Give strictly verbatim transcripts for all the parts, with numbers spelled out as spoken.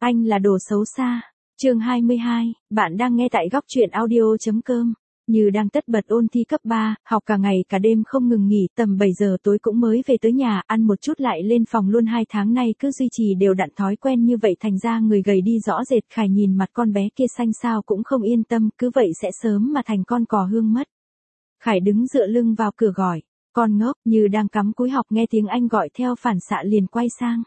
Anh là đồ xấu xa. Chương hai mươi hai, bạn đang nghe tại góc truyện audio.com. Như đang tất bật ôn thi cấp ba, học cả ngày cả đêm không ngừng nghỉ, tầm bảy giờ tối cũng mới về tới nhà, ăn một chút lại lên phòng luôn. Hai tháng nay cứ duy trì đều đặn thói quen như vậy, thành ra người gầy đi rõ rệt. Khải nhìn mặt con bé kia xanh xao cũng không yên tâm, cứ vậy sẽ sớm mà thành con cò hương mất. Khải đứng dựa lưng vào cửa gọi, con ngốc. Như đang cắm cúi học nghe tiếng anh gọi theo phản xạ liền quay sang.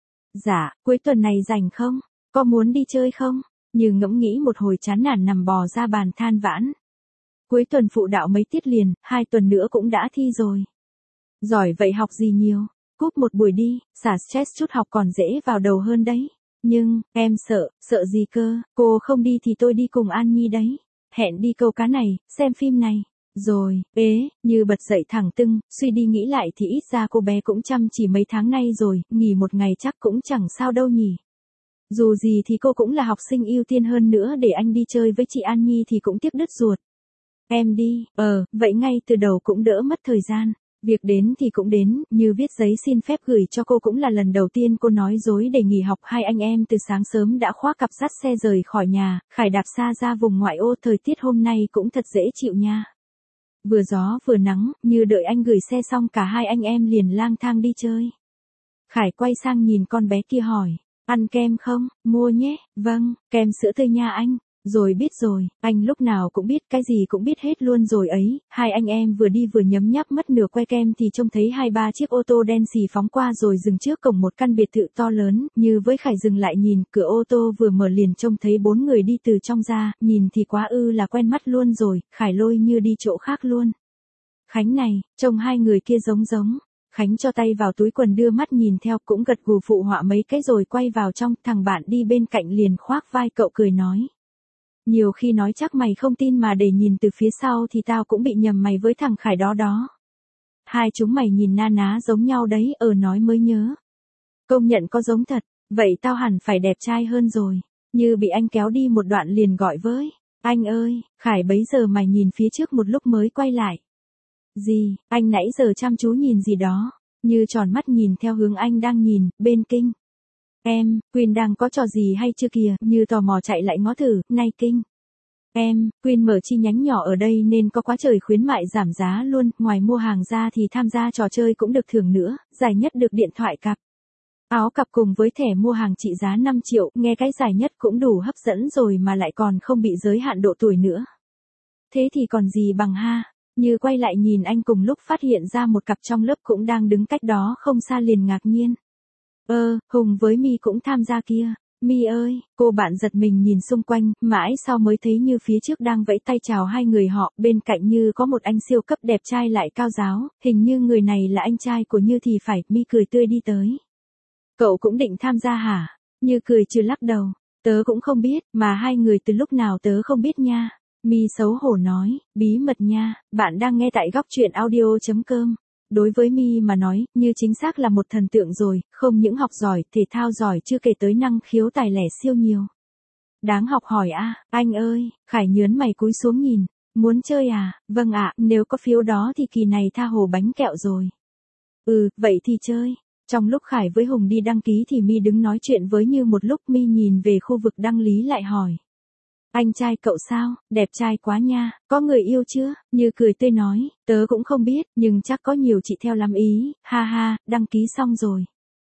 Dạ, cuối tuần này rảnh không? Có muốn đi chơi không? Như ngẫm nghĩ một hồi chán nản nằm bò ra bàn than vãn. Cuối tuần phụ đạo mấy tiết liền, hai tuần nữa cũng đã thi rồi. Giỏi vậy học gì nhiều, cúp một buổi đi, xả stress chút học còn dễ vào đầu hơn đấy. Nhưng, em sợ, sợ gì cơ, cô không đi thì tôi đi cùng An Nhi đấy. Hẹn đi câu cá này, xem phim này. Rồi, ế, Như bật dậy thẳng tưng, suy đi nghĩ lại thì ít ra cô bé cũng chăm chỉ mấy tháng nay rồi, nghỉ một ngày chắc cũng chẳng sao đâu nhỉ. Dù gì thì cô cũng là học sinh ưu tiên, hơn nữa để anh đi chơi với chị An Nhi thì cũng tiếc đứt ruột. Em đi, ờ, vậy ngay từ đầu cũng đỡ mất thời gian. Việc đến thì cũng đến, Như viết giấy xin phép gửi cho cô cũng là lần đầu tiên cô nói dối để nghỉ học. Hai anh em từ sáng sớm đã khoác cặp dắt xe rời khỏi nhà, Khải đạp xa ra vùng ngoại ô. Thời tiết hôm nay cũng thật dễ chịu nha. Vừa gió vừa nắng, Như đợi anh gửi xe xong cả hai anh em liền lang thang đi chơi. Khải quay sang nhìn con bé kia hỏi, ăn kem không, mua nhé. Vâng, kem sữa tươi nha anh. Rồi biết rồi, anh lúc nào cũng biết, cái gì cũng biết hết luôn rồi ấy. Hai anh em vừa đi vừa nhấm nháp mất nửa que kem thì trông thấy hai ba chiếc ô tô đen xì phóng qua rồi dừng trước cổng một căn biệt thự to lớn. Như với Khải dừng lại nhìn, cửa ô tô vừa mở liền trông thấy bốn người đi từ trong ra, nhìn thì quá ư là quen mắt luôn rồi. Khải lôi Như đi chỗ khác luôn. Khánh này, trông hai người kia giống giống. Khánh cho tay vào túi quần đưa mắt nhìn theo, cũng gật gù phụ họa mấy cái rồi quay vào trong. Thằng bạn đi bên cạnh liền khoác vai cậu cười nói, nhiều khi nói chắc mày không tin mà để nhìn từ phía sau thì tao cũng bị nhầm mày với thằng Khải đó đó. Hai chúng mày nhìn na ná giống nhau đấy, ờ nói mới nhớ. Công nhận có giống thật, vậy tao hẳn phải đẹp trai hơn rồi. Như bị anh kéo đi một đoạn liền gọi với, anh ơi. Khải bấy giờ mày nhìn phía trước một lúc mới quay lại. Gì, anh nãy giờ chăm chú nhìn gì đó. Như tròn mắt nhìn theo hướng anh đang nhìn, bên Kinh. Em, Quyên đang có trò gì hay chưa kìa? Như tò mò chạy lại ngó thử, này Kinh. Em, Quyên mở chi nhánh nhỏ ở đây nên có quá trời khuyến mại giảm giá luôn, ngoài mua hàng ra thì tham gia trò chơi cũng được thưởng nữa, giải nhất được điện thoại cặp. Áo cặp cùng với thẻ mua hàng trị giá năm triệu, nghe cái giải nhất cũng đủ hấp dẫn rồi mà lại còn không bị giới hạn độ tuổi nữa. Thế thì còn gì bằng ha? Như quay lại nhìn anh cùng lúc phát hiện ra một cặp trong lớp cũng đang đứng cách đó không xa liền ngạc nhiên. Ơ, Hùng với My cũng tham gia kia. My ơi, cô bạn giật mình nhìn xung quanh, mãi sau mới thấy Như phía trước đang vẫy tay chào hai người họ. Bên cạnh Như có một anh siêu cấp đẹp trai lại cao ráo, hình như người này là anh trai của Như thì phải. My cười tươi đi tới. Cậu cũng định tham gia hả? Như cười trừ lắc đầu. Tớ cũng không biết, mà hai người từ lúc nào tớ không biết nha. My xấu hổ nói, bí mật nha. Bạn đang nghe tại góc truyện audio.com. Đối với My mà nói, Như chính xác là một thần tượng rồi, không những học giỏi, thể thao giỏi chưa kể tới năng khiếu tài lẻ siêu nhiều. Đáng học hỏi à, anh ơi. Khải nhớn mày cúi xuống nhìn. Muốn chơi à? Vâng ạ, nếu có phiếu đó thì kỳ này tha hồ bánh kẹo rồi. Ừ, vậy thì chơi. Trong lúc Khải với Hùng đi đăng ký thì My đứng nói chuyện với Như một lúc. My nhìn về khu vực đăng lý lại hỏi, anh trai cậu sao, đẹp trai quá nha, có người yêu chưa? Như cười tươi nói, tớ cũng không biết, nhưng chắc có nhiều chị theo lắm ý, ha ha, đăng ký xong rồi.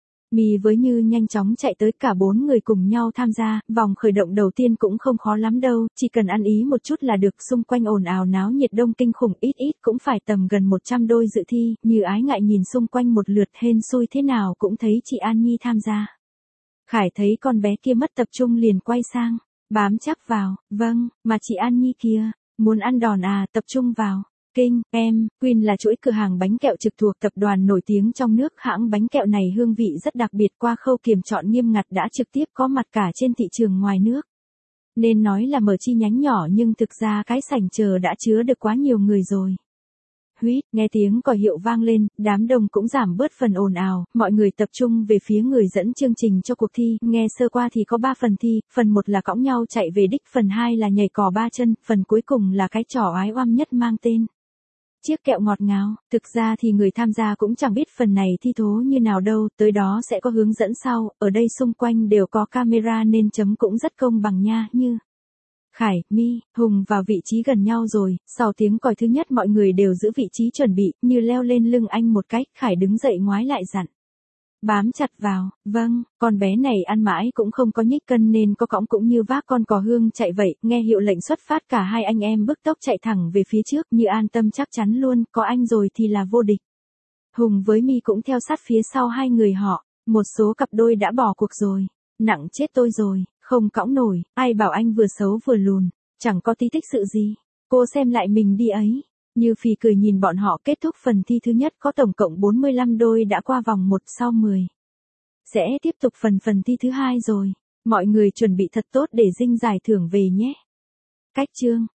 My với Như nhanh chóng chạy tới, cả bốn người cùng nhau tham gia. Vòng khởi động đầu tiên cũng không khó lắm đâu, chỉ cần ăn ý một chút là được. Xung quanh ồn ào náo nhiệt đông kinh khủng, ít ít cũng phải tầm gần một trăm đôi dự thi. Như ái ngại nhìn xung quanh một lượt, hên xui thế nào cũng thấy chị An Nhi tham gia. Khải thấy con bé kia mất tập trung liền quay sang, bám chắc vào, vâng, mà chị An Nhi kìa, muốn ăn đòn à, tập trung vào. Kinh, em, Quyên là chuỗi cửa hàng bánh kẹo trực thuộc tập đoàn nổi tiếng trong nước. Hãng bánh kẹo này hương vị rất đặc biệt, qua khâu kiểm chọn nghiêm ngặt đã trực tiếp có mặt cả trên thị trường ngoài nước. Nên nói là mở chi nhánh nhỏ nhưng thực ra cái sảnh chờ đã chứa được quá nhiều người rồi. Huýt, nghe tiếng còi hiệu vang lên, đám đông cũng giảm bớt phần ồn ào, mọi người tập trung về phía người dẫn chương trình cho cuộc thi. Nghe sơ qua thì có ba phần thi, phần một là cõng nhau chạy về đích, phần hai là nhảy cò ba chân, phần cuối cùng là cái trò ái oăm nhất mang tên Chiếc kẹo ngọt ngào, thực ra thì người tham gia cũng chẳng biết phần này thi thố như nào đâu, tới đó sẽ có hướng dẫn sau, ở đây xung quanh đều có camera nên chấm cũng rất công bằng nha, như Khải, My, Hùng vào vị trí gần nhau rồi, sau tiếng còi thứ nhất mọi người đều giữ vị trí chuẩn bị, Như leo lên lưng anh một cách, Khải đứng dậy ngoái lại dặn. Bám chặt vào, vâng, con bé này ăn mãi cũng không có nhích cân nên có cõng cũng như vác con cò hương chạy vậy, nghe hiệu lệnh xuất phát cả hai anh em bứt tốc chạy thẳng về phía trước, Như an tâm chắc chắn luôn, có anh rồi thì là vô địch. Hùng với My cũng theo sát phía sau hai người họ, một số cặp đôi đã bỏ cuộc rồi, nặng chết tôi rồi, không cõng nổi, ai bảo anh vừa xấu vừa lùn, chẳng có tí tích sự gì, cô xem lại mình đi ấy. Như phì cười nhìn bọn họ. Kết thúc phần thi thứ nhất có tổng cộng bốn mươi lăm đôi đã qua vòng một sau mười. Sẽ tiếp tục phần phần thi thứ hai rồi. Mọi người chuẩn bị thật tốt để dinh giải thưởng về nhé. Cách chương